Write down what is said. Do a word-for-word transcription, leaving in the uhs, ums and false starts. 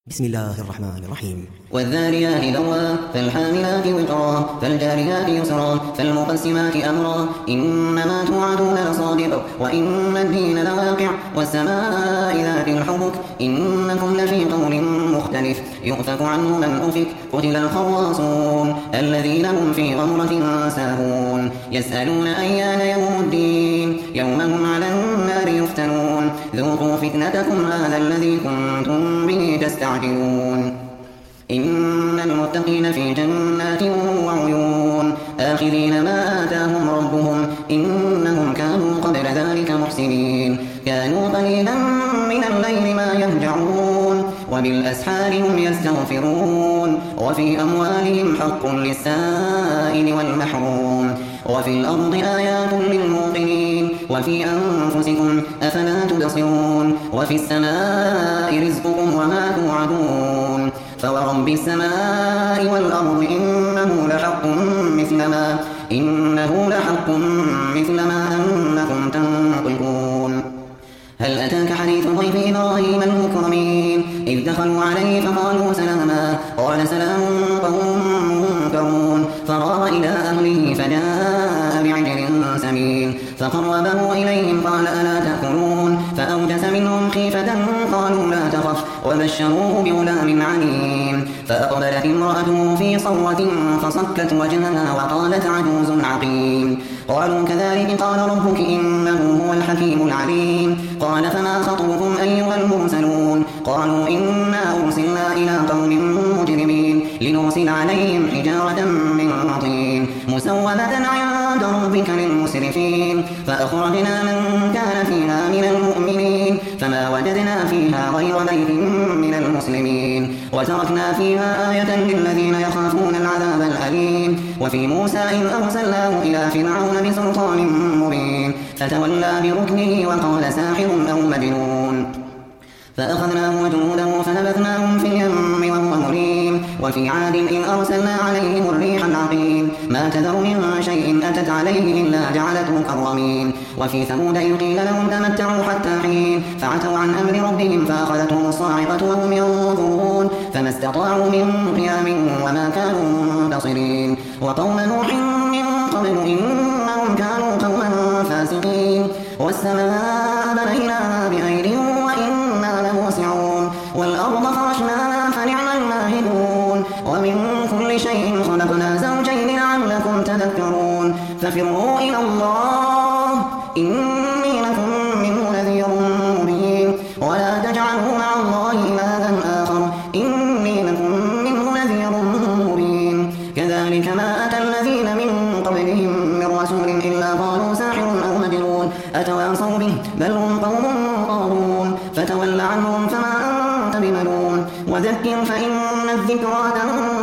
بسم الله الرحمن الرحيم. والذاريات ذروا فالحاملات وقرا فالجاريات يسرا فالمقسمات أمرا إنما توعدون لصادق وإن الدين لواقع والسماء ذات الحبك إنكم لفي قول مختلف يؤفك عنه من أفك قتل الخراصون الذين هم في غمرة ساهون يسألون أيان يوم الدين يوم هم على النار يفتنون ذوقوا فتنتكم هذا الذي كنتم به تستعجلون إن المتقين في جنات وعيون آخذين ما آتاهم ربهم إنهم كانوا قبل ذلك محسنين كانوا قليلا من الليل ما يهجعون وبالأسحار هم يستغفرون وفي أموالهم حق للسائل والمحروم وفي الأرض آيات للموقنين وفي أنفسكم أفلا تبصرون وفي السماء رزقكم وما توعدون فورب السماء والأرض إنه لحق مثل ما إنه لحق مثل ما أنكم تنطقون هل أتاك حديث ضيف إبراهيم المكرمين إذ دخلوا عليه فقالوا سلاما قال سلام قوم منكرون فراغ إلى أهله فجاء بعجل سمين فقربه إليهم قال ألا تأكلون فأوجس منهم خيفة قالوا لا تخف وبشروه بغلام عليم فأقبلت امرأته في صرة فصكت وجهها وقالت عجوز عقيم قالوا كذلك قال ربك إنه هو الحكيم العليم قال فما خطبكم أيها المرسلون قالوا إنا أرسلنا إلى قوم مجرمين لنرسل عليهم حجارة من طين مسومة عند ربك للمسرفين فأخرجنا من كان فيها من المؤمنين فما وجدنا فيها غير بيت من المسلمين وتركنا فيها آية للذين يخافون العذاب الأليم وفي موسى إذ أرسلناه إلى فرعون بسلطان مبين فتولى بركنه وقال ساحر أو مجنون فأخذناه وجنوده فنبذناهم في اليم وهو مليم وفي عاد إذ أرسلنا عليهم الريح العقيم ما تذر من شيء أتت عليه إلا جعلته كالرميم وفي ثمود إذ قيل لهم تمتعوا حتى حين فعتوا عن أمر ربهم فأخذتهم الصاعقة وهم ينظرون فما استطاعوا من قيام وما كانوا منتصرين وقوم نوح من قبل إنهم كانوا قوما فاسقين والسماء بنيناها بأيد وإنا لموسعون والأرض فرشناها فنعم الماهدون ومن كل شيء خلقنا زوجين لعلكم تذكرون ففروا إلى الله إني لكم منه نذير مبين ولا تجعلوا مع الله إلها آخر إني لكم منه نذير مبين كذلك ما أتى الذين من قبلهم من رسول إلا قالوا ساحر أو مجنون أتواصوا به بل هم قوم طاغون فتول عنهم فما أنت بملوم وذكر فإن الذكرى تنفع